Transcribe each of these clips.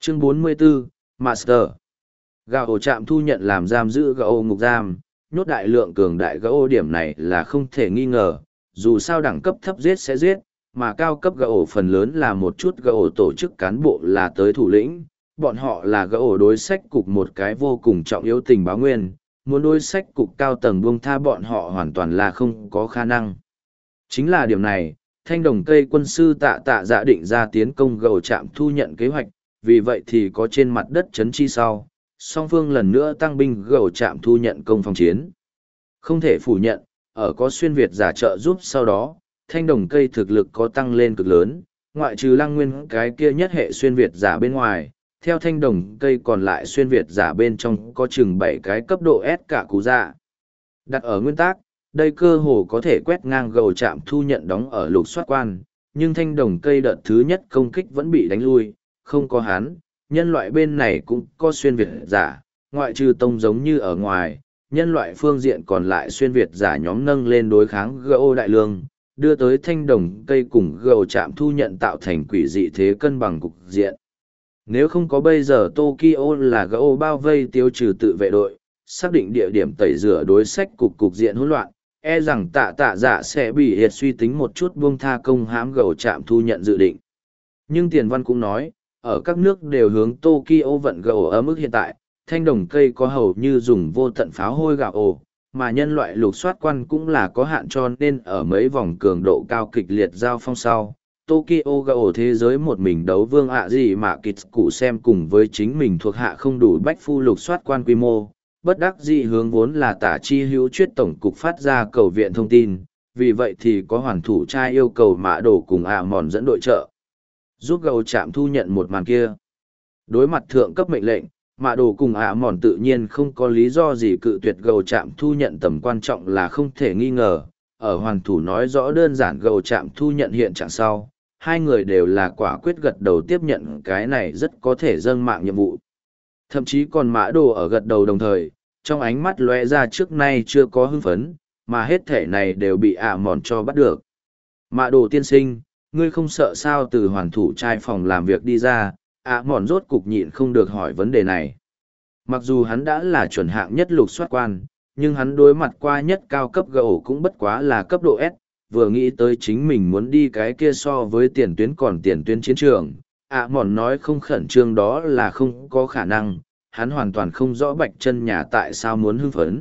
Chương 44, Master. Gà ổ trạm thu nhận làm giam giữ gà ổ ngục giam, nhốt đại lượng cường đại gà ổ điểm này là không thể nghi ngờ, dù sao đẳng cấp thấp giết sẽ giết, mà cao cấp gà ổ phần lớn là một chút gà ổ tổ chức cán bộ là tới thủ lĩnh, bọn họ là gà ổ đối sách cục một cái vô cùng trọng yếu tình báo nguyên, muốn đối sách cục cao tầng buông tha bọn họ hoàn toàn là không có khả năng. Chính là điểm này, thanh đồng cây quân sư tạ tạ dạ định ra tiến công gà ổ trạm thu nhận kế hoạch, vì vậy thì có trên mặt đất chấn chi sau, song phương lần nữa tăng binh gầu trạm thu nhận công phòng chiến. Không thể phủ nhận, ở có xuyên Việt giả trợ giúp sau đó, thanh đồng cây thực lực có tăng lên cực lớn, ngoại trừ lăng nguyên cái kia nhất hệ xuyên Việt giả bên ngoài, theo thanh đồng cây còn lại xuyên Việt giả bên trong có chừng 7 cái cấp độ S cả cú dạ. Đặt ở nguyên tắc, đây cơ hồ có thể quét ngang gầu trạm thu nhận đóng ở lục soát quan, nhưng thanh đồng cây đợt thứ nhất công kích vẫn bị đánh lui, không có hắn, nhân loại bên này cũng có xuyên Việt giả, ngoại trừ tông giống như ở ngoài, nhân loại phương diện còn lại xuyên Việt giả nhóm nâng lên đối kháng GO đại lương, đưa tới thanh đồng cây cùng GO chạm thu nhận tạo thành quỷ dị thế cân bằng cục diện. Nếu không có bây giờ Tokyo là GO bao vây tiêu trừ tự vệ đội, xác định địa điểm tẩy rửa đối sách cục diện hỗn loạn, e rằng tạ tạ giả sẽ bị hiệt suy tính một chút buông tha công hãm GO chạm thu nhận dự định. Nhưng Tiền Văn cũng nói, ở các nước đều hướng Tokyo vận gạo ở mức hiện tại, thanh đồng cây có hầu như dùng vô tận pháo hôi gạo ổ, mà nhân loại lục soát quan cũng là có hạn cho nên ở mấy vòng cường độ cao kịch liệt giao phong sau. Tokyo gạo thế giới một mình đấu vương ạ gì mà kịch cụ xem cùng với chính mình thuộc hạ không đủ bách phu lục soát quan quy mô, bất đắc dĩ hướng vốn là tả chi hữu chuyết tổng cục phát ra cầu viện thông tin, vì vậy thì có hoàn thủ trai yêu cầu mã đổ cùng ạ mòn dẫn đội trợ giúp gầu chạm thu nhận một màn kia. Đối mặt thượng cấp mệnh lệnh, mạ đồ cùng ạ mòn tự nhiên không có lý do gì cự tuyệt gầu chạm thu nhận tầm quan trọng là không thể nghi ngờ. Ở hoàn thủ nói rõ đơn giản gầu chạm thu nhận hiện trạng sau, hai người đều là quả quyết gật đầu tiếp nhận cái này rất có thể dâng mạng nhiệm vụ. Thậm chí còn mã đồ ở gật đầu đồng thời, trong ánh mắt lóe ra trước nay chưa có hưng phấn, mà hết thể này đều bị ạ mòn cho bắt được. Mạ đồ tiên sinh, ngươi không sợ sao từ hoàn thủ trai phòng làm việc đi ra, mòn rốt cục nhịn không được hỏi vấn đề này. Mặc dù hắn đã là chuẩn hạng nhất lục soát quan, nhưng hắn đối mặt qua nhất cao cấp gầu cũng bất quá là cấp độ S, vừa nghĩ tới chính mình muốn đi cái kia so với tiền tuyến còn tiền tuyến chiến trường. Mòn nói không khẩn trương đó là không có khả năng, hắn hoàn toàn không rõ bạch chân nhà tại sao muốn hưng phấn.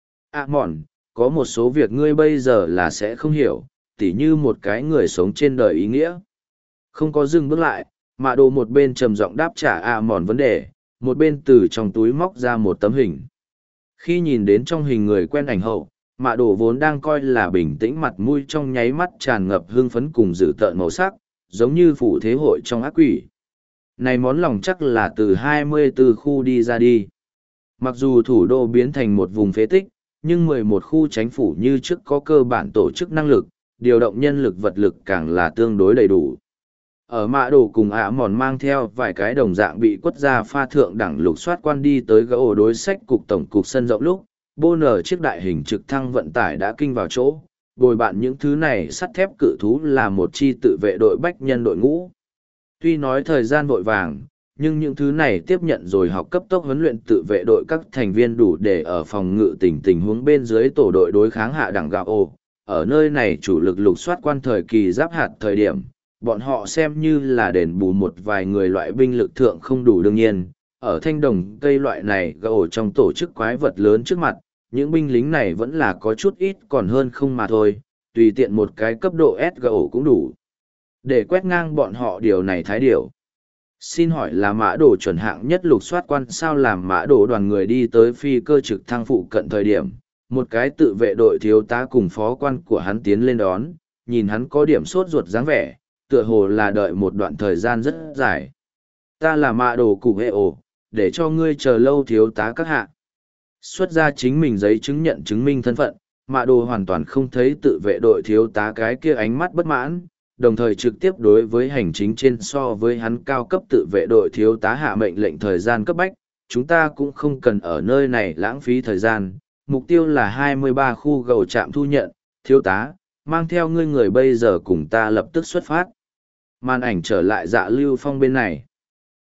Mòn, có một số việc ngươi bây giờ là sẽ không hiểu, tỉ như một cái người sống trên đời ý nghĩa. Không có dừng bước lại, mạ đồ một bên trầm giọng đáp trả mòn vấn đề, một bên từ trong túi móc ra một tấm hình. Khi nhìn đến trong hình người quen ảnh hậu, mạ đồ vốn đang coi là bình tĩnh mặt mũi trong nháy mắt tràn ngập hương phấn cùng dữ tợn màu sắc, giống như phủ thế hội trong ác quỷ. Này món lòng chắc là từ 24 khu đi ra đi. Mặc dù thủ đô biến thành một vùng phế tích, nhưng 11 khu chính phủ như trước có cơ bản tổ chức năng lực, điều động nhân lực vật lực càng là tương đối đầy đủ. Ở mạ đồ cùng mòn mang theo vài cái đồng dạng bị quất ra pha thượng đẳng lục soát quan đi tới gỗ đối sách cục tổng cục sân rộng lúc, bô nở chiếc đại hình trực thăng vận tải đã kinh vào chỗ, bồi bạn những thứ này sắt thép cự thú là một chi tự vệ đội bách nhân đội ngũ. Tuy nói thời gian vội vàng, nhưng những thứ này tiếp nhận rồi học cấp tốc huấn luyện tự vệ đội các thành viên đủ để ở phòng ngự tình huống bên dưới tổ đội đối kháng hạ đẳng gạo. Ở nơi này chủ lực lục soát quan thời kỳ giáp hạt thời điểm, bọn họ xem như là đền bù một vài người loại binh lực thượng không đủ đương nhiên. Ở thanh đồng cây loại này gạo trong tổ chức quái vật lớn trước mặt, những binh lính này vẫn là có chút ít còn hơn không mà thôi, tùy tiện một cái cấp độ S gạo cũng đủ. Để quét ngang bọn họ điều này thái điều. Xin hỏi là mã đồ chuẩn hạng nhất lục soát quan sao làm mã đồ đoàn người đi tới phi cơ trực thăng phụ cận thời điểm, một cái tự vệ đội thiếu tá cùng phó quan của hắn tiến lên đón, nhìn hắn có điểm sốt ruột dáng vẻ, tựa hồ là đợi một đoạn thời gian rất dài. Ta là mã đồ cụ hệ ổ, để cho ngươi chờ lâu thiếu tá các hạ. Xuất ra chính mình giấy chứng nhận chứng minh thân phận, mã đồ hoàn toàn không thấy tự vệ đội thiếu tá cái kia ánh mắt bất mãn, đồng thời trực tiếp đối với hành chính trên so với hắn cao cấp tự vệ đội thiếu tá hạ mệnh lệnh thời gian cấp bách, chúng ta cũng không cần ở nơi này lãng phí thời gian, mục tiêu là 23 khu gầu trạm thu nhận, thiếu tá, mang theo ngươi người bây giờ cùng ta lập tức xuất phát. Màn ảnh trở lại Dạ Lưu Phong bên này.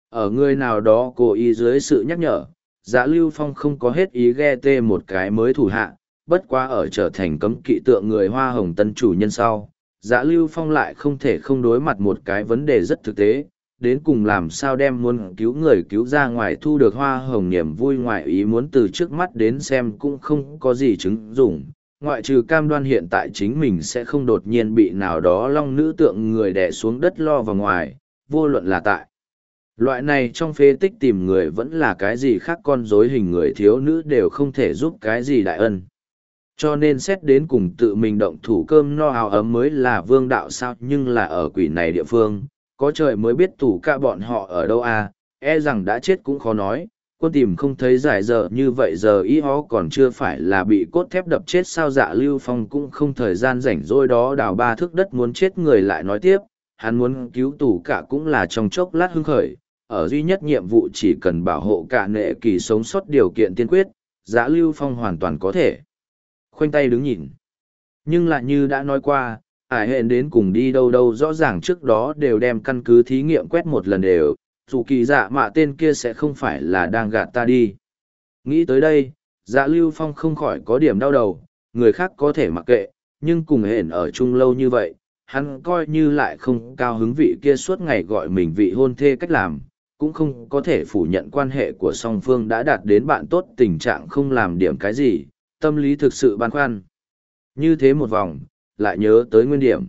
Ở người nào đó cố ý dưới sự nhắc nhở, Dạ Lưu Phong không có hết ý ghe tê một cái mới thủ hạ, bất quá ở trở thành cấm kỵ tượng người Hoa Hồng tân chủ nhân sau. Dạ Lưu Phong lại không thể không đối mặt một cái vấn đề rất thực tế, đến cùng làm sao đem muốn cứu người cứu ra ngoài thu được Hoa Hồng niềm vui ngoài ý muốn từ trước mắt đến xem cũng không có gì chứng dụng, ngoại trừ cam đoan hiện tại chính mình sẽ không đột nhiên bị nào đó long nữ tượng người đè xuống đất lo vào ngoài, vô luận là tại. Loại này trong phế tích tìm người vẫn là cái gì khác con rối hình người thiếu nữ đều không thể giúp cái gì đại ân. Cho nên xét đến cùng tự mình động thủ cơm no áo ấm mới là vương đạo sao, nhưng là ở quỷ này địa phương, có trời mới biết tủ cả bọn họ ở đâu à, e rằng đã chết cũng khó nói, quân tìm không thấy giải giờ như vậy giờ ý hó còn chưa phải là bị cốt thép đập chết sao. Dạ Lưu Phong cũng không thời gian rảnh rỗi đó đào 3 thước đất muốn chết người lại nói tiếp, hắn muốn cứu tủ cả cũng là trong chốc lát hưng khởi, ở duy nhất nhiệm vụ chỉ cần bảo hộ cả nệ kỳ sống sót điều kiện tiên quyết, Dạ Lưu Phong hoàn toàn có thể khoanh tay đứng nhìn. Nhưng lại như đã nói qua, ải hẹn đến cùng đi đâu đâu rõ ràng trước đó đều đem căn cứ thí nghiệm quét một lần đều, dù kỳ dạ mạ tên kia sẽ không phải là đang gạt ta đi. Nghĩ tới đây, Dạ Lưu Phong không khỏi có điểm đau đầu, người khác có thể mặc kệ, nhưng cùng hẹn ở chung lâu như vậy, hắn coi như lại không cao hứng vị kia suốt ngày gọi mình vị hôn thê cách làm, cũng không có thể phủ nhận quan hệ của song phương đã đạt đến bạn tốt tình trạng không làm điểm cái gì, tâm lý thực sự băn khoăn. Như thế một vòng, lại nhớ tới nguyên điểm.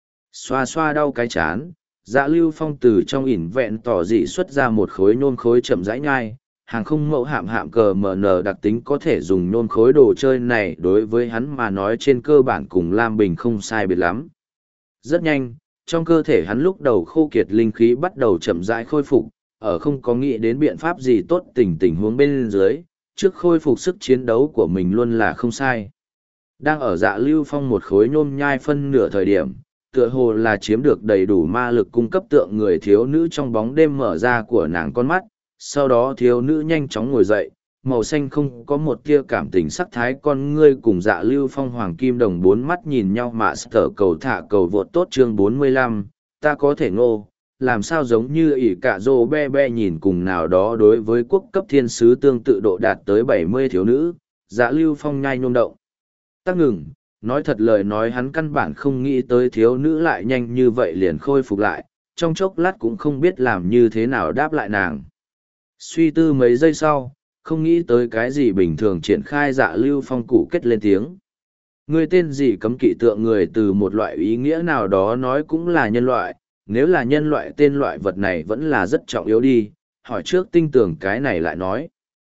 Xoa xoa đau cái chán, Dạ Lưu Phong từ trong ỉn vẹn tỏ dị xuất ra một khối nhôm khối chậm rãi nhai, hàng không mẫu hạm hạm cờ MN đặc tính có thể dùng nhôm khối đồ chơi này đối với hắn mà nói trên cơ bản cùng Lam Bình không sai biệt lắm. Rất nhanh, trong cơ thể hắn lúc đầu khô kiệt linh khí bắt đầu chậm rãi khôi phục, ở không có nghĩ đến biện pháp gì tốt tình huống bên dưới, trước khôi phục sức chiến đấu của mình luôn là không sai. Đang ở Dạ Lưu Phong một khối nhôm nhai phân nửa thời điểm, tựa hồ là chiếm được đầy đủ ma lực cung cấp tượng người thiếu nữ trong bóng đêm mở ra của nàng con mắt, sau đó thiếu nữ nhanh chóng ngồi dậy, màu xanh không có một tia cảm tình sắc thái con ngươi cùng Dạ Lưu Phong hoàng kim đồng 4 mắt nhìn nhau mà sở cầu thả cầu vượt tốt chương 45, ta có thể ngô, làm sao giống như ỷ cả rô be be nhìn cùng nào đó đối với quốc cấp thiên sứ tương tự độ đạt tới 70 thiếu nữ, Dạ Lưu Phong nhai nhôm động. Tắc ngừng, nói thật lời nói hắn căn bản không nghĩ tới thiếu nữ lại nhanh như vậy liền khôi phục lại, trong chốc lát cũng không biết làm như thế nào đáp lại nàng. Suy tư mấy giây sau, không nghĩ tới cái gì bình thường triển khai Dạ Lưu Phong cụ kết lên tiếng. Người tên gì cấm kỵ tượng người từ một loại ý nghĩa nào đó nói cũng là nhân loại, nếu là nhân loại tên loại vật này vẫn là rất trọng yếu đi, hỏi trước tinh tưởng cái này lại nói.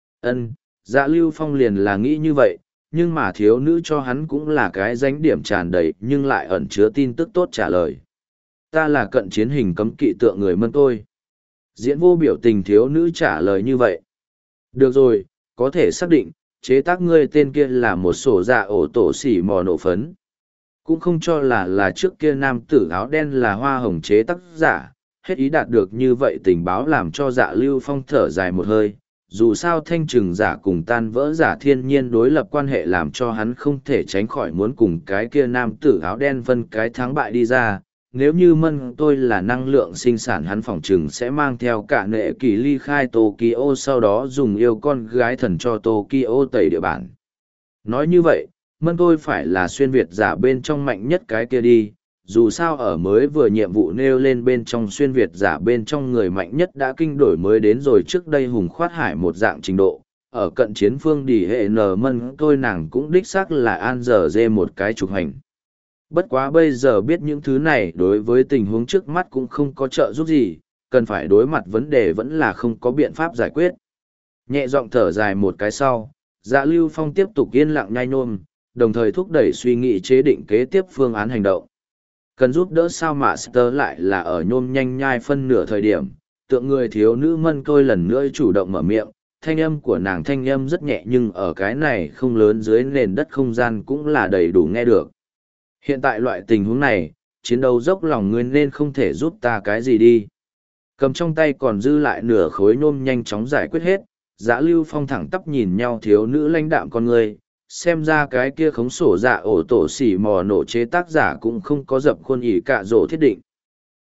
Dạ Lưu Phong liền là nghĩ như vậy, nhưng mà thiếu nữ cho hắn cũng là cái danh điểm tràn đầy nhưng lại ẩn chứa tin tức tốt trả lời. Ta là cận chiến hình cấm kỵ tượng người mân tôi. Diễn vô biểu tình thiếu nữ trả lời như vậy. Được rồi, có thể xác định, chế tác ngươi tên kia là một sổ dạ ổ tổ xỉ mò nổ phấn. Cũng không cho là trước kia nam tử áo đen là hoa hồng chế tác giả, hết ý đạt được như vậy tình báo làm cho Dạ Lưu Phong thở dài một hơi. Dù sao thanh trừng giả cùng tan vỡ giả thiên nhiên đối lập quan hệ làm cho hắn không thể tránh khỏi muốn cùng cái kia nam tử áo đen phân cái thắng bại đi ra. Nếu như mân tôi là năng lượng sinh sản hắn phỏng chừng sẽ mang theo cả nệ kỳ ly khai Tokyo sau đó dùng yêu con gái thần cho Tokyo tẩy địa bản. Nói như vậy, mân tôi phải là xuyên Việt giả bên trong mạnh nhất cái kia đi, dù sao ở mới vừa nhiệm vụ nêu lên bên trong xuyên Việt giả bên trong người mạnh nhất đã kinh đổi mới đến rồi trước đây hùng khoát hải một dạng trình độ, ở cận chiến phương đỉ hệ nờ mân tôi nàng cũng đích xác là an giờ dê một cái trục hành. Bất quá bây giờ biết những thứ này đối với tình huống trước mắt cũng không có trợ giúp gì, cần phải đối mặt vấn đề vẫn là không có biện pháp giải quyết. Nhẹ giọng thở dài một cái sau, Dạ Lưu Phong tiếp tục yên lặng nhai nôm, đồng thời thúc đẩy suy nghĩ chế định kế tiếp phương án hành động. Cần giúp đỡ sao Master lại là ở nhôm nhanh nhai phân nửa thời điểm, tượng người thiếu nữ mân tôi lần nữa chủ động mở miệng, thanh âm của nàng thanh âm rất nhẹ nhưng ở cái này không lớn dưới nền đất không gian cũng là đầy đủ nghe được. Hiện tại loại tình huống này, chiến đấu dốc lòng ngươi nên không thể giúp ta cái gì đi. Cầm trong tay còn dư lại nửa khối nhôm nhanh chóng giải quyết hết, Dạ Lưu Phong thẳng tắp nhìn nhau thiếu nữ lãnh đạm con người, xem ra cái kia khống sổ dạ ổ tổ xỉ mò nổ chế tác giả cũng không có dập khuôn ỉ cạ rổ thiết định.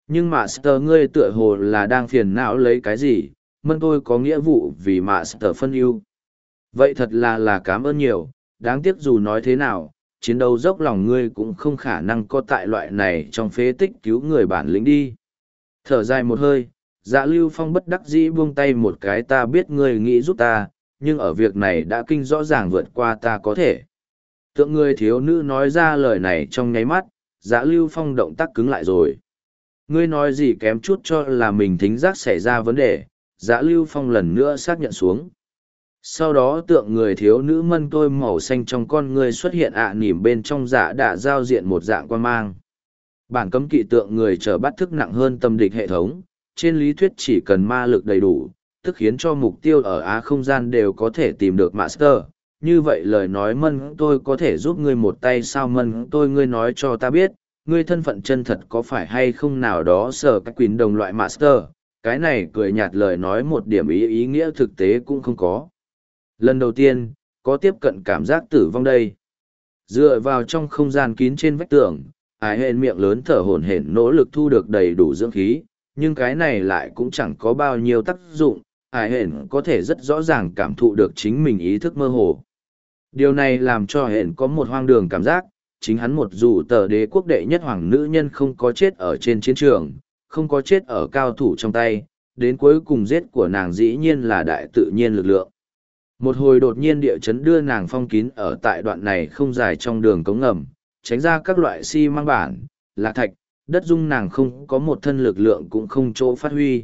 Nhưng Master ngươi tựa hồ là đang phiền não lấy cái gì, mân tôi có nghĩa vụ vì Master phân ưu. Vậy thật là cảm ơn nhiều, đáng tiếc dù nói thế nào, chiến đấu dốc lòng ngươi cũng không khả năng có tại loại này trong phế tích cứu người bản lĩnh đi. Thở dài một hơi, Dạ Lưu Phong bất đắc dĩ buông tay một cái, ta biết ngươi nghĩ giúp ta, nhưng ở việc này đã kinh rõ ràng vượt qua ta có thể. Tượng người thiếu nữ nói ra lời này trong nháy mắt, Dạ Lưu Phong động tác cứng lại rồi. Ngươi nói gì kém chút cho là mình thính giác xảy ra vấn đề, Dạ Lưu Phong lần nữa xác nhận xuống. Sau đó tượng người thiếu nữ mân tôi màu xanh trong con ngươi xuất hiện nỉm bên trong dạ đã giao diện một dạng quan mang. Bản cấm kỵ tượng người trở bắt thức nặng hơn tâm địch hệ thống, trên lý thuyết chỉ cần ma lực đầy đủ, tức khiến cho mục tiêu ở Á không gian đều có thể tìm được Master. Như vậy lời nói mân tôi có thể giúp ngươi một tay sao, mân tôi ngươi nói cho ta biết, ngươi thân phận chân thật có phải hay không nào đó sở các quyền đồng loại Master. Cái này cười nhạt lời nói một điểm ý nghĩa thực tế cũng không có. Lần đầu tiên, có tiếp cận cảm giác tử vong đây. Dựa vào trong không gian kín trên vách tường, ải hên miệng lớn thở hổn hển nỗ lực thu được đầy đủ dưỡng khí, nhưng cái này lại cũng chẳng có bao nhiêu tác dụng, ải hên có thể rất rõ ràng cảm thụ được chính mình ý thức mơ hồ. Điều này làm cho hên có một hoang đường cảm giác, chính hắn một dù tờ đế quốc đệ nhất hoàng nữ nhân không có chết ở trên chiến trường, không có chết ở cao thủ trong tay, đến cuối cùng giết của nàng dĩ nhiên là đại tự nhiên lực lượng. Một hồi đột nhiên địa chấn đưa nàng phong kín ở tại đoạn này không dài trong đường cống ngầm, tránh ra các loại xi măng bản, lạc thạch, đất dung nàng không có một thân lực lượng cũng không chỗ phát huy.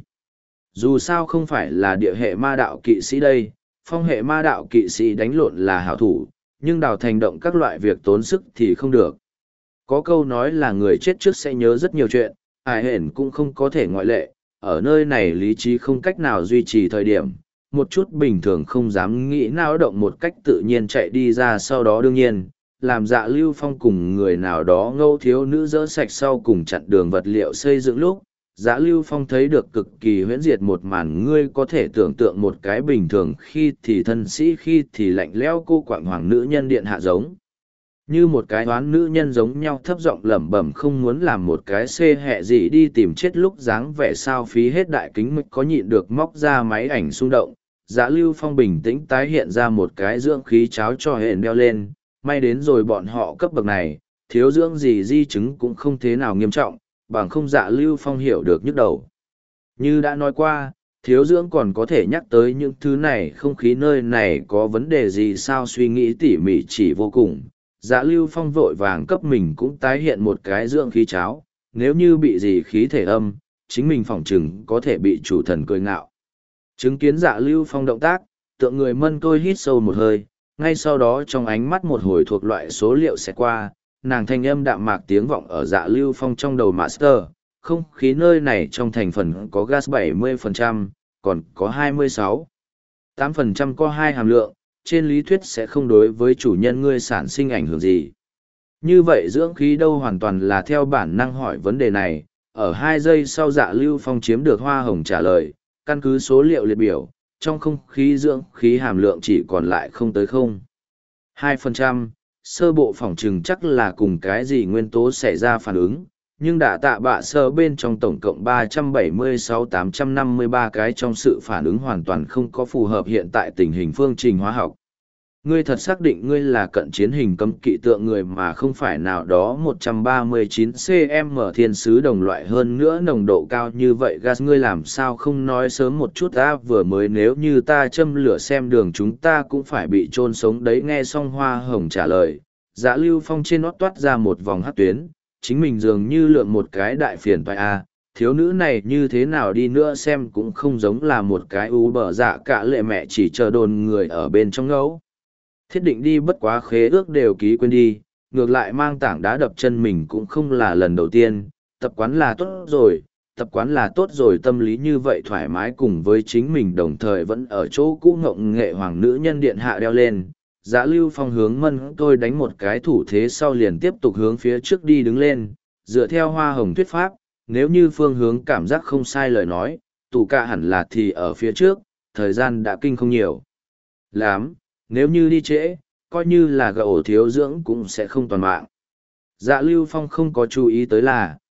Dù sao không phải là địa hệ ma đạo kỵ sĩ đây, phong hệ ma đạo kỵ sĩ đánh lộn là hảo thủ, nhưng đào thành động các loại việc tốn sức thì không được. Có câu nói là người chết trước sẽ nhớ rất nhiều chuyện, ai hển cũng không có thể ngoại lệ, ở nơi này lý trí không cách nào duy trì thời điểm. Một chút bình thường không dám nghĩ nào động một cách tự nhiên chạy đi ra, sau đó đương nhiên, làm Dạ Lưu Phong cùng người nào đó ngâu thiếu nữ dỡ sạch sau cùng chặn đường vật liệu xây dựng lúc, Dạ Lưu Phong thấy được cực kỳ huyễn diệt một màn. Ngươi có thể tưởng tượng một cái bình thường khi thì thân sĩ khi thì lạnh lẽo cô quạng hoàng nữ nhân điện hạ giống. Như một cái oán nữ nhân giống nhau thấp giọng lẩm bẩm không muốn làm một cái xê hẹ gì đi tìm chết lúc dáng vẻ sao phí hết đại kính mịch có nhịn được móc ra máy ảnh xung động. Dạ Lưu Phong bình tĩnh tái hiện ra một cái dưỡng khí cháo cho hển đeo lên, may đến rồi bọn họ cấp bậc này, thiếu dưỡng gì di chứng cũng không thế nào nghiêm trọng, bằng không Dạ Lưu Phong hiểu được nhức đầu. Như đã nói qua, thiếu dưỡng còn có thể nhắc tới những thứ này, không khí nơi này có vấn đề gì sao, suy nghĩ tỉ mỉ chỉ vô cùng. Dạ Lưu Phong vội vàng cấp mình cũng tái hiện một cái dưỡng khí cháo, nếu như bị gì khí thể âm, chính mình phỏng chừng có thể bị chủ thần cười ngạo. Chứng kiến Dạ Lưu Phong động tác, tượng người mân tôi hít sâu một hơi, ngay sau đó trong ánh mắt một hồi thuộc loại số liệu sẽ qua, nàng thanh âm đạm mạc tiếng vọng ở Dạ Lưu Phong trong đầu Master, không khí nơi này trong thành phần có gas 70%, còn có 26,8% có hai hàm lượng, trên lý thuyết sẽ không đối với chủ nhân ngươi sản sinh ảnh hưởng gì. Như vậy dưỡng khí đâu, hoàn toàn là theo bản năng hỏi vấn đề này, ở 2 giây sau Dạ Lưu Phong chiếm được hoa hồng trả lời, căn cứ số liệu liệt biểu, trong không khí dưỡng khí hàm lượng chỉ còn lại không tới 0,2%, sơ bộ phỏng chừng chắc là cùng cái gì nguyên tố xảy ra phản ứng, nhưng đã tạ bạ sơ bên trong tổng cộng 376-853 cái trong sự phản ứng hoàn toàn không có phù hợp hiện tại tình hình phương trình hóa học. Ngươi thật xác định ngươi là cận chiến hình cấm kỵ tượng người mà không phải nào đó 139cm thiên sứ đồng loại, hơn nữa nồng độ cao như vậy gas, ngươi làm sao không nói sớm một chút ta vừa mới nếu như ta châm lửa xem đường chúng ta cũng phải bị chôn sống đấy. Nghe xong hoa hồng trả lời, Dạ Lưu Phong trên nót toát ra một vòng hắc tuyến, chính mình dường như lượm một cái đại phiền toái thiếu nữ này như thế nào đi nữa xem cũng không giống là một cái u bờ dạ cả lệ mẹ chỉ chờ đồn người ở bên trong ngẫu. Thiết định đi, bất quá khế ước đều ký quên đi, ngược lại mang tảng đá đập chân mình cũng không là lần đầu tiên, tập quán là tốt rồi, tâm lý như vậy thoải mái cùng với chính mình đồng thời vẫn ở chỗ cũ ngộng nghệ hoàng nữ nhân điện hạ đeo lên. Dạ Lưu Phong hướng mân tôi đánh một cái thủ thế sau liền tiếp tục hướng phía trước đi đứng lên, dựa theo hoa hồng thuyết pháp, nếu như phương hướng cảm giác không sai lời nói, tù cả hẳn là thì ở phía trước, thời gian đã kinh không nhiều lắm, nếu như đi trễ, coi như là gậu thiếu dưỡng cũng sẽ không toàn mạng. Dạ Lưu Phong không có chú ý tới là,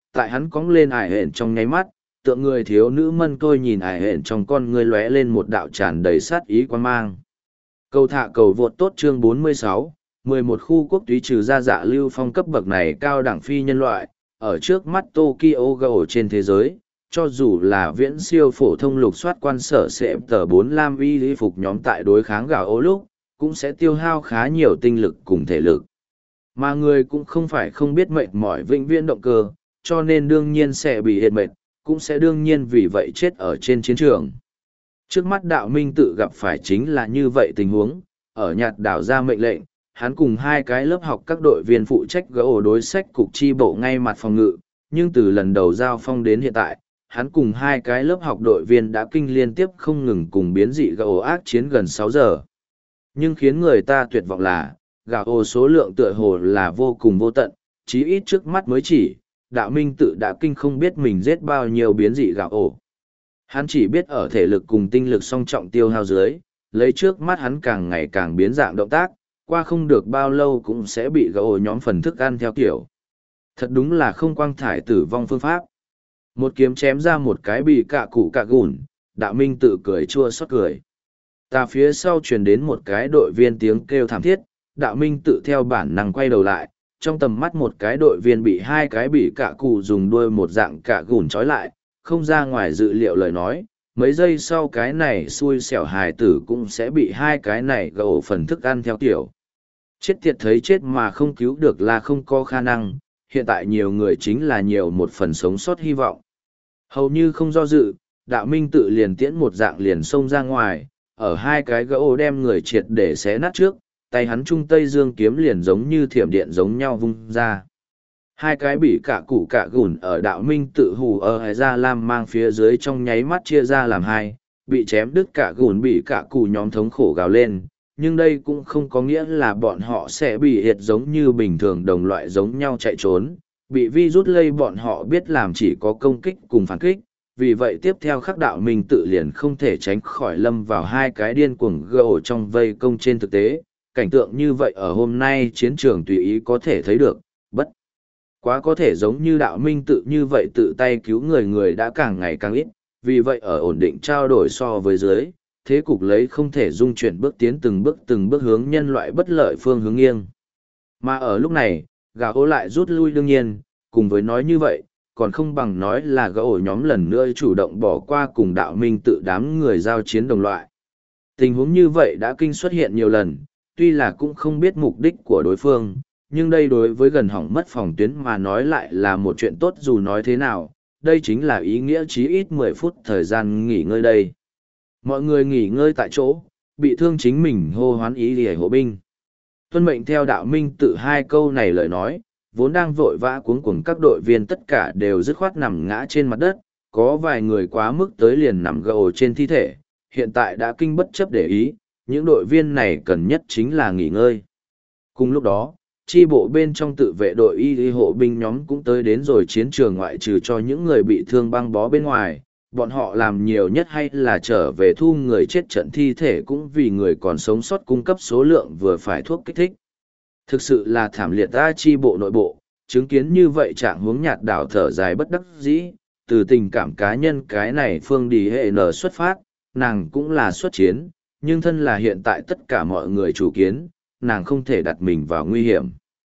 tại hắn cóng lên ải hển trong nháy mắt, tượng người thiếu nữ mân tôi nhìn ải hển trong con ngươi lóe lên một đạo tràn đầy sát ý quan mang. Cầu thả cầu vượt tốt chương 46, 11 khu quốc túy trừ ra dạ lưu phong cấp bậc này cao đẳng phi nhân loại, ở trước mắt Tokyo Ghoul trên thế giới, cho dù là viễn siêu phổ thông lục soát quan sở sẽ tờ 4 lam y lý phục nhóm tại đối kháng gạo ố lúc, cũng sẽ tiêu hao khá nhiều tinh lực cùng thể lực. Mà người cũng không phải không biết mệt mỏi vĩnh viễn động cơ, cho nên đương nhiên sẽ bị hiệt mệt, cũng sẽ đương nhiên vì vậy chết ở trên chiến trường. Trước mắt đạo minh tự gặp phải chính là như vậy tình huống, ở nhạt đảo ra mệnh lệnh, hắn cùng hai cái lớp học các đội viên phụ trách gỡ ổ đối sách cục chi bộ ngay mặt phòng ngự, nhưng từ lần đầu giao phong đến hiện tại, hắn cùng hai cái lớp học đội viên đã kinh liên tiếp không ngừng cùng biến dị gỡ ổ ác chiến gần 6 giờ. Nhưng khiến người ta tuyệt vọng là, gạo ổ số lượng tựa hồ là vô cùng vô tận, chí ít trước mắt mới chỉ, đạo minh tự đã kinh không biết mình giết bao nhiêu biến dị gạo ổ. Hắn chỉ biết ở thể lực cùng tinh lực song trọng tiêu hao dưới, lấy trước mắt hắn càng ngày càng biến dạng động tác, qua không được bao lâu cũng sẽ bị gạo ổ nhóm phần thức ăn theo kiểu. Thật đúng là không quang thải tử vong phương pháp. Một kiếm chém ra một cái bị cạ củ cạ gùn, đạo minh tự cười chua xót cười. Ta phía sau truyền đến một cái đội viên tiếng kêu thảm thiết, đạo minh tự theo bản năng quay đầu lại, trong tầm mắt một cái đội viên bị hai cái bị cạ cụ dùng đuôi một dạng cạ gùn trói lại, không ra ngoài dự liệu lời nói, mấy giây sau cái này xui xẻo hài tử cũng sẽ bị hai cái này gậu phần thức ăn theo kiểu. Chết tiệt thấy chết mà không cứu được là không có khả năng, hiện tại nhiều người chính là nhiều một phần sống sót hy vọng. Hầu như không do dự, đạo minh tự liền tiễn một dạng liền xông ra ngoài, ở hai cái gỗ đem người triệt để xé nát trước, tay hắn trung tây dương kiếm liền giống như thiểm điện giống nhau vung ra. Hai cái bị cả củ cả gùn ở đạo minh tự hù ở hải gia lam mang phía dưới trong nháy mắt chia ra làm hai, bị chém đứt cả gùn bị cả củ nhóm thống khổ gào lên, nhưng đây cũng không có nghĩa là bọn họ sẽ bị hiệt giống như bình thường đồng loại giống nhau chạy trốn, bị virus lây bọn họ biết làm chỉ có công kích cùng phản kích, vì vậy tiếp theo khắc đạo minh tự liền không thể tránh khỏi lâm vào hai cái điên cuồng gỗ trong vây công trên thực tế, cảnh tượng như vậy ở hôm nay chiến trường tùy ý có thể thấy được, bất quá có thể giống như đạo minh tự như vậy tự tay cứu người đã càng ngày càng ít, vì vậy ở ổn định trao đổi so với dưới, thế cục lấy không thể dung chuyển bước tiến từng bước hướng nhân loại bất lợi phương hướng nghiêng. Mà ở lúc này, gà ố lại rút lui đương nhiên, cùng với nói như vậy, còn không bằng nói là gã ổ nhóm lần nữa chủ động bỏ qua cùng đạo minh tự đám người giao chiến đồng loại. Tình huống như vậy đã kinh xuất hiện nhiều lần, tuy là cũng không biết mục đích của đối phương, nhưng đây đối với gần hỏng mất phòng tuyến mà nói lại là một chuyện tốt dù nói thế nào, đây chính là ý nghĩa chí ít 10 phút thời gian nghỉ ngơi đây. Mọi người nghỉ ngơi tại chỗ, bị thương chính mình hô hoán ý để hộ binh. Tuân mệnh theo đạo minh tự hai câu này lời nói, vốn đang vội vã cuống cuồng các đội viên tất cả đều dứt khoát nằm ngã trên mặt đất, có vài người quá mức tới liền nằm gầu trên thi thể, hiện tại đã kinh bất chấp để ý, những đội viên này cần nhất chính là nghỉ ngơi. Cùng lúc đó, chi bộ bên trong tự vệ đội y hộ binh nhóm cũng tới đến rồi chiến trường ngoại trừ cho những người bị thương băng bó bên ngoài, bọn họ làm nhiều nhất hay là trở về thu người chết trận thi thể cũng vì người còn sống sót cung cấp số lượng vừa phải thuốc kích thích. Thực sự là thảm liệt ta chi bộ nội bộ, chứng kiến như vậy trạng hướng nhạt đảo thở dài bất đắc dĩ, từ tình cảm cá nhân cái này phương đi hệ nở xuất phát, nàng cũng là xuất chiến, nhưng thân là hiện tại tất cả mọi người chủ kiến, nàng không thể đặt mình vào nguy hiểm.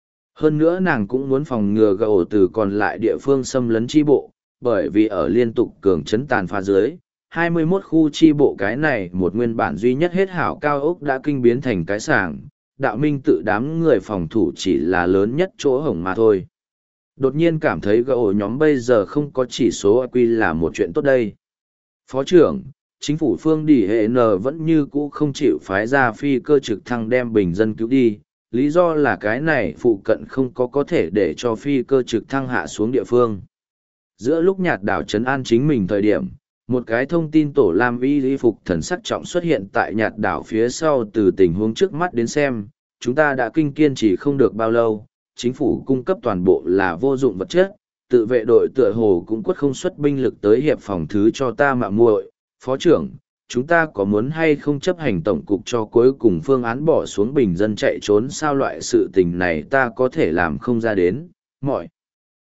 Hơn nữa nàng cũng muốn phòng ngừa gầu từ còn lại địa phương xâm lấn chi bộ, bởi vì ở liên tục cường chấn tàn phá dưới, 21 khu chi bộ cái này một nguyên bản duy nhất hết hảo cao ốc đã kinh biến thành cái sàng, đạo minh tự đám người phòng thủ chỉ là lớn nhất chỗ hổng mà thôi. Đột nhiên cảm thấy gỗ nhóm bây giờ không có chỉ số IQ là một chuyện tốt đây. Phó trưởng, chính phủ phương đi hệ N vẫn như cũ không chịu phái ra phi cơ trực thăng đem bình dân cứu đi, lý do là cái này phụ cận không có thể để cho phi cơ trực thăng hạ xuống địa phương. Giữa lúc nhạt đảo trấn an chính mình thời điểm, một cái thông tin tổ lam y phục thần sắc trọng xuất hiện tại nhạt đảo phía sau. Từ tình huống trước mắt đến xem, chúng ta đã kinh kiên trì không được bao lâu, chính phủ cung cấp toàn bộ là vô dụng vật chất, tự vệ đội tựa hồ cũng quất không xuất binh lực tới hiệp phòng thứ cho ta mạ muội. Phó trưởng, chúng ta có muốn hay không chấp hành tổng cục cho cuối cùng phương án bỏ xuống bình dân chạy trốn sao? Loại sự tình này ta có thể làm không ra đến, mọi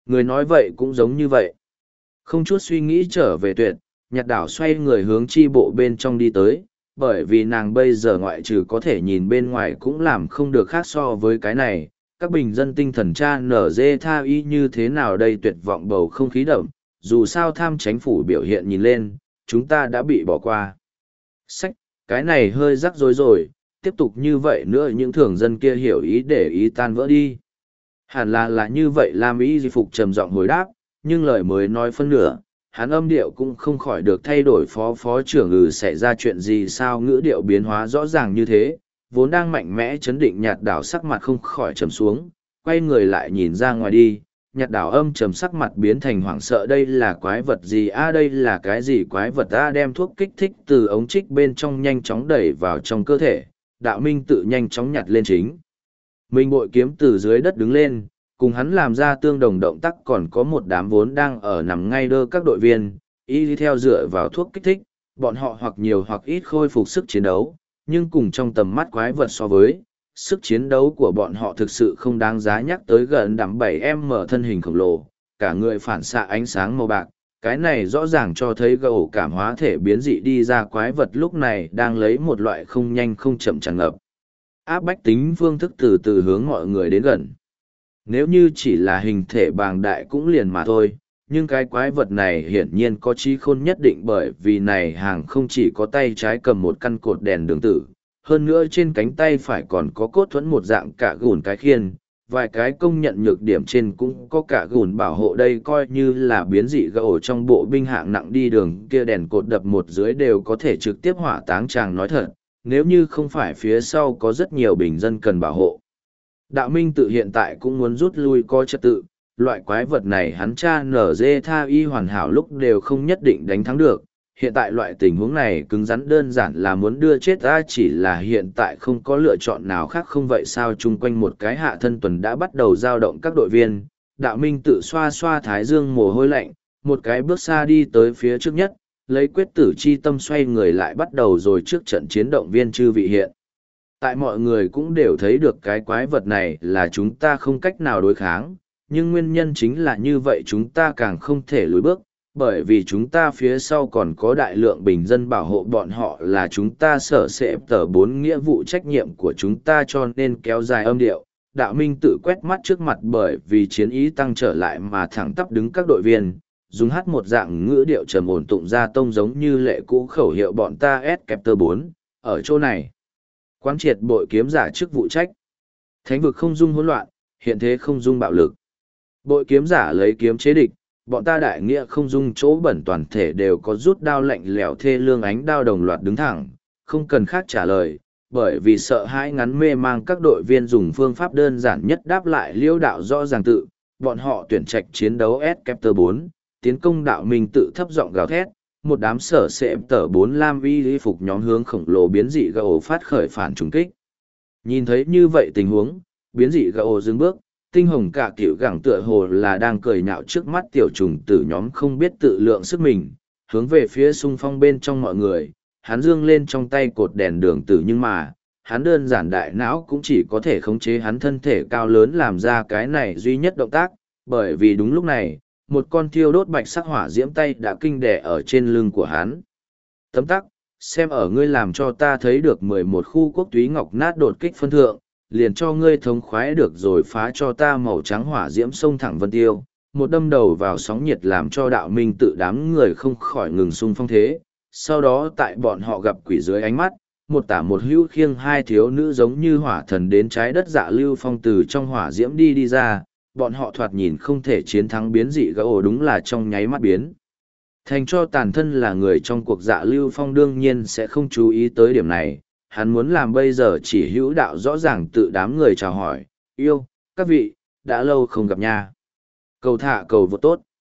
Người nói vậy cũng giống như vậy. Không chút suy nghĩ trở về Tuyệt, Nhạt Đảo xoay người hướng chi bộ bên trong đi tới, bởi vì nàng bây giờ ngoại trừ có thể nhìn bên ngoài cũng làm không được khác so với cái này. Các bình dân tinh thần cha nở dê tha y như thế nào đây, tuyệt vọng bầu không khí đậm, dù sao tham chánh phủ biểu hiện nhìn lên, chúng ta đã bị bỏ qua. Sách, cái này hơi rắc rối rồi, tiếp tục như vậy nữa những thường dân kia hiểu ý để ý tan vỡ đi. Hẳn là như vậy, Lam Y Di Phục trầm giọng hồi đáp, nhưng lời mới nói phân nửa, hắn âm điệu cũng không khỏi được thay đổi. Phó trưởng xảy ra chuyện gì sao ngữ điệu biến hóa rõ ràng như thế, vốn đang mạnh mẽ chấn định Nhạt Đảo sắc mặt không khỏi trầm xuống, quay người lại nhìn ra ngoài đi. Nhạt Đảo âm trầm sắc mặt biến thành hoảng sợ, đây là quái vật gì a, đây là cái gì quái vật a, đem thuốc kích thích từ ống trích bên trong nhanh chóng đẩy vào trong cơ thể. Đạo Minh tự nhanh chóng nhặt lên chính mình bội kiếm từ dưới đất đứng lên, cùng hắn làm ra tương đồng động tác còn có một đám vốn đang ở nằm ngay đơ các đội viên, y đi theo dựa vào thuốc kích thích, bọn họ hoặc nhiều hoặc ít khôi phục sức chiến đấu, nhưng cùng trong tầm mắt quái vật so với, sức chiến đấu của bọn họ thực sự không đáng giá nhắc tới. Gần đắm 7M thân hình khổng lồ, cả người phản xạ ánh sáng màu bạc, cái này rõ ràng cho thấy gầu cảm hóa thể biến dị đi ra quái vật lúc này đang lấy một loại không nhanh không chậm tràn ngập áp bách tính phương thức từ từ hướng mọi người đến gần. Nếu như chỉ là hình thể bàng đại cũng liền mà thôi, nhưng cái quái vật này hiển nhiên có trí khôn nhất định, bởi vì này hàng không chỉ có tay trái cầm một căn cột đèn đường tử, hơn nữa trên cánh tay phải còn có cốt thuẫn một dạng cả gùn cái khiên, vài cái công nhận nhược điểm trên cũng có cả gùn bảo hộ, đây coi như là biến dị gỗ trong bộ binh hạng nặng đi đường kia đèn cột đập một dưới đều có thể trực tiếp hỏa táng chàng nói thật, nếu như không phải phía sau có rất nhiều bình dân cần bảo hộ. Đạo Minh tự hiện tại cũng muốn rút lui coi trật tự, loại quái vật này hắn cha nở dê tha y hoàn hảo lúc đều không nhất định đánh thắng được. Hiện tại loại tình huống này cứng rắn đơn giản là muốn đưa chết ta, chỉ là hiện tại không có lựa chọn nào khác. Không vậy sao chung quanh một cái hạ thân tuần đã bắt đầu dao động các đội viên. Đạo Minh tự xoa xoa thái dương mồ hôi lạnh, một cái bước xa đi tới phía trước nhất, lấy quyết tử chi tâm xoay người lại bắt đầu rồi trước trận chiến động viên chư vị hiện. Tại mọi người cũng đều thấy được cái quái vật này là chúng ta không cách nào đối kháng, nhưng nguyên nhân chính là như vậy chúng ta càng không thể lùi bước, bởi vì chúng ta phía sau còn có đại lượng bình dân bảo hộ bọn họ, là chúng ta sở sẽ tờ 4 nghĩa vụ trách nhiệm của chúng ta, cho nên kéo dài âm điệu. Đạo Minh tự quét mắt trước mặt bởi vì chiến ý tăng trở lại mà thẳng tắp đứng các đội viên, dùng hát một dạng ngữ điệu trầm ổn tụng ra tông giống như lệ cũ khẩu hiệu bọn ta S-Captor 4, ở chỗ này. Quán triệt bội kiếm giả chức vụ trách. Thánh vực không dung hỗn loạn, hiện thế không dung bạo lực. Bội kiếm giả lấy kiếm chế địch, bọn ta đại nghĩa không dung chỗ bẩn, toàn thể đều có rút đao lạnh lẽo thê lương ánh đao đồng loạt đứng thẳng, không cần khác trả lời, bởi vì sợ hãi ngắn mê mang các đội viên dùng phương pháp đơn giản nhất đáp lại liêu đạo rõ ràng tự, bọn họ tuyển trạch chiến đấu S-Captor 4, tiến công. Đạo Minh tự thấp giọng gào thét, một đám sở sẽ tở 4 lam y phục nhóm hướng khổng lồ biến dị gỗ phát khởi phản trùng kích. Nhìn thấy như vậy tình huống, biến dị gỗ dừng bước, tinh hồng cả kiểu gẳng tựa hồ là đang cười nhạo trước mắt tiểu trùng tử nhóm không biết tự lượng sức mình, hướng về phía xung phong bên trong mọi người, hắn dương lên trong tay cột đèn đường tử, nhưng mà, hắn đơn giản đại não cũng chỉ có thể khống chế hắn thân thể cao lớn làm ra cái này duy nhất động tác, bởi vì đúng lúc này, một con thiêu đốt bạch sắc hỏa diễm tay đã kinh đẻ ở trên lưng của hắn. Tấm tắc, xem ở ngươi làm cho ta thấy được 11 khu quốc túy ngọc nát đột kích phân thượng, liền cho ngươi thống khoái được rồi, phá cho ta màu trắng hỏa diễm sông thẳng vân tiêu. Một đâm đầu vào sóng nhiệt làm cho Đạo Minh tự đám người không khỏi ngừng xung phong thế. Sau đó tại bọn họ gặp quỷ dưới ánh mắt, một tả một hữu khiêng hai thiếu nữ giống như hỏa thần đến trái đất dạ lưu phong từ trong hỏa diễm đi ra. Bọn họ thoạt nhìn không thể chiến thắng biến dị gỗ, đúng là trong nháy mắt biến thành cho tàn thân. Là người trong cuộc dạ lưu phong đương nhiên sẽ không chú ý tới điểm này, hắn muốn làm bây giờ chỉ hữu đạo rõ ràng tự đám người chào hỏi, yêu, các vị, đã lâu không gặp nha. Cầu thả cầu vô tốt.